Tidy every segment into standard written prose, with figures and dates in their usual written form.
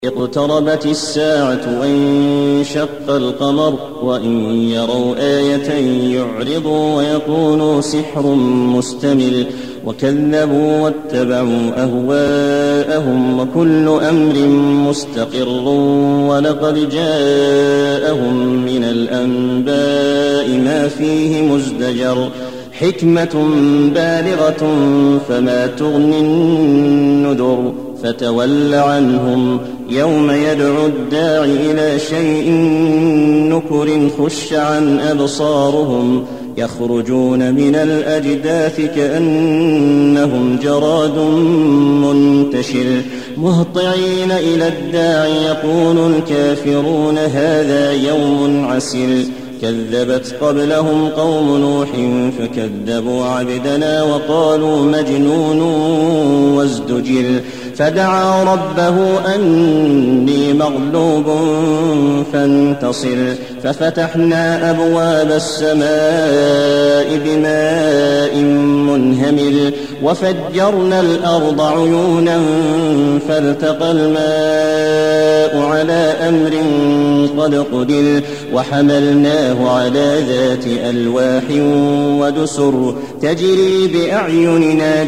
اقتربت الساعة وانشق القمر وإن يروا آية يعرضوا ويقولوا سحر مستمر وكذبوا واتبعوا أهواءهم وكل أمر مستقر ولقد جاءهم من الأنباء ما فيه مزدجر حكمة بالغة فما تغني النذر فتول عنهم يوم يدعو الداع إلى شيء نكر خش عن أبصارهم يخرجون من الأجداث كأنهم جراد منتشر مهطعين إلى الداع يقول الكافرون هذا يوم عسر كذبت قبلهم قوم نوح فكذبوا عبدنا وقالوا مجنون وازدجر فدعا ربه أني مغلوب فانتصر ففتحنا أبواب السماء بماء منهمر وفجرنا الأرض عيونا فالتقى الماء على أمر قد قدر وحملناه على ذات ألواح ودسر تجري بأعيننا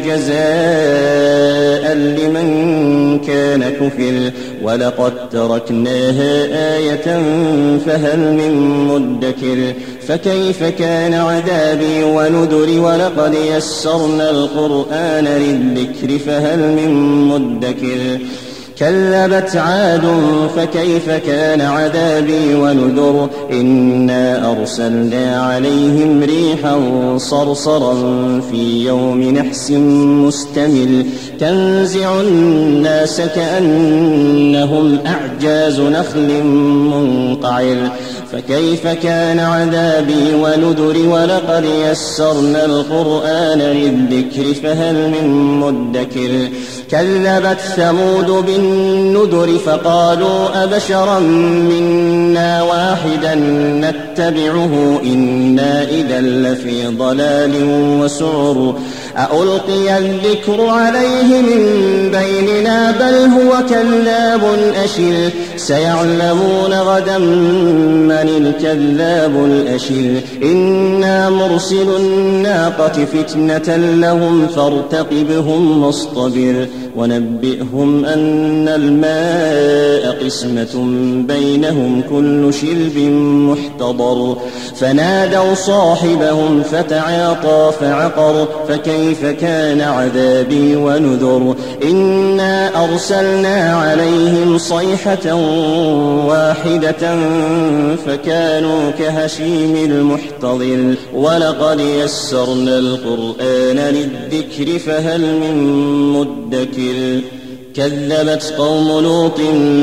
جزاء لمن كان كفر ولقد تركناها آية فهل من مدكر فكيف كان عذابي ونذر ولقد يسرنا القرآن للذكر فهل من مدكر كذبت عاد فكيف كان عذابي ونذر إنا أرسلنا عليهم ريحا صرصرا في يوم نحس مستمر تنزع الناس كأنهم أعجاز نخل منقعر فكيف كان عذابي ونذر ولقد يسرنا القرآن للذكر فهل من مدكر كذبت ثمود بالنذر فقالوا أبشرا منا واحدا نتبعه إنا إذا لفي ضلال وسعر أألقي الذكر عليه من بيننا بل هو كذاب أشر سيعلمون غدا من الكذاب الأشر إنا مرسل الناقة فتنة لهم فارتقبهم واصطبر ونبئهم أن الماء قسمة بينهم كل شرب محتضر فنادوا صاحبهم فتعاطى فعقر فكيف كان عذابي ونذر إنا أرسلنا عليهم صيحة واحدة فكانوا كهشيم المحتضر ولقد يسرنا القرآن للذكر فهل من مدكر كذبت قوم لوط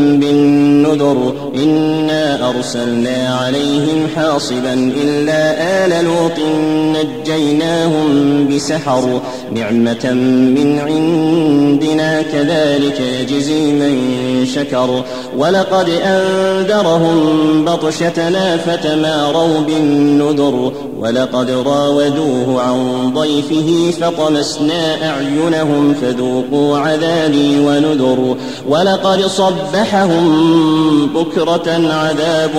بالنذر إنا أرسلنا عليهم حاصبا إلا آل لوط نجيناهم بسحر نعمة من عندنا كذلك يجزي من شكر ولقد أنذرهم بطشتنا فتماروا بالنذر ولقد راودوه عن ضيفه فطمسنا أعينهم فذوقوا عذابي ونذر ولقد صبحهم بكرة عذاب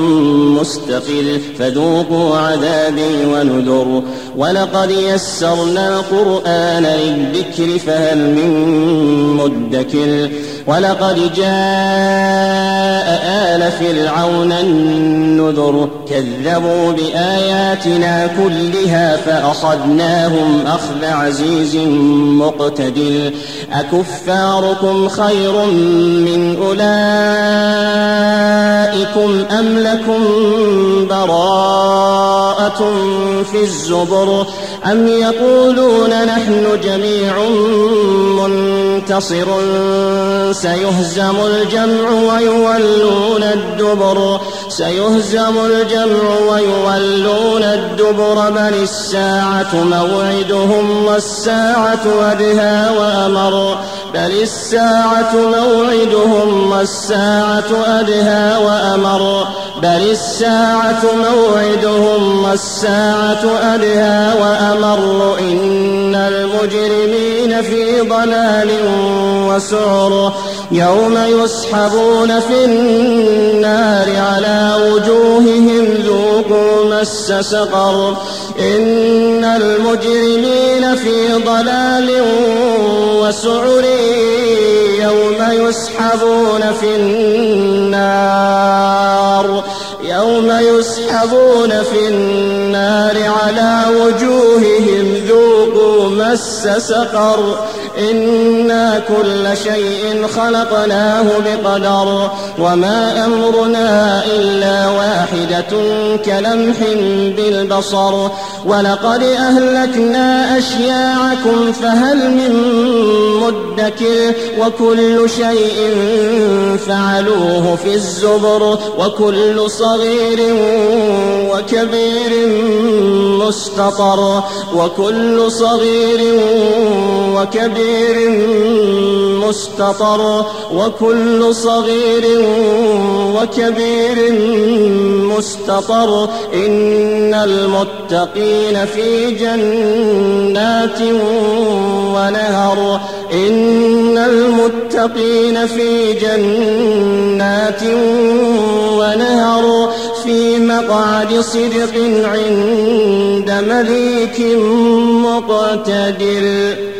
مستقر فذوقوا عذابي ونذر ولقد يسرنا القرآن للذكر فهل من مدكر ولقد جاء آل فرعون النذر كذبوا بآياتنا كلها فأخذناهم أخذ عزيز مقتدر أكفاركم خير من أولئكم أم لكم براءة في الزبر أم يقولون نحن جميع منتصر سيهزم الجمع ويولون الدبر بل الساعة موعدهم والساعة أدهى وأمر إن المجرمين في ضلال وسعر يوم يسحبون في النار على وجوههم ذوقوا مس سقر إن المجرمين في ضلال وسعر يوم يسحبون في النار على وجوههم ذوقوا مس سقر إنا كل شيء خلقناه بقدر وما أمرنا إلا واحدة كلمح بالبصر ولقد أهلكنا أشياعكم فهل من مدكر وكل شيء فعلوه في الزبر وكل صغير وكبير مستطر إن المتقين في جنات ونهر في مقعد صدق عند مليك مقتدر.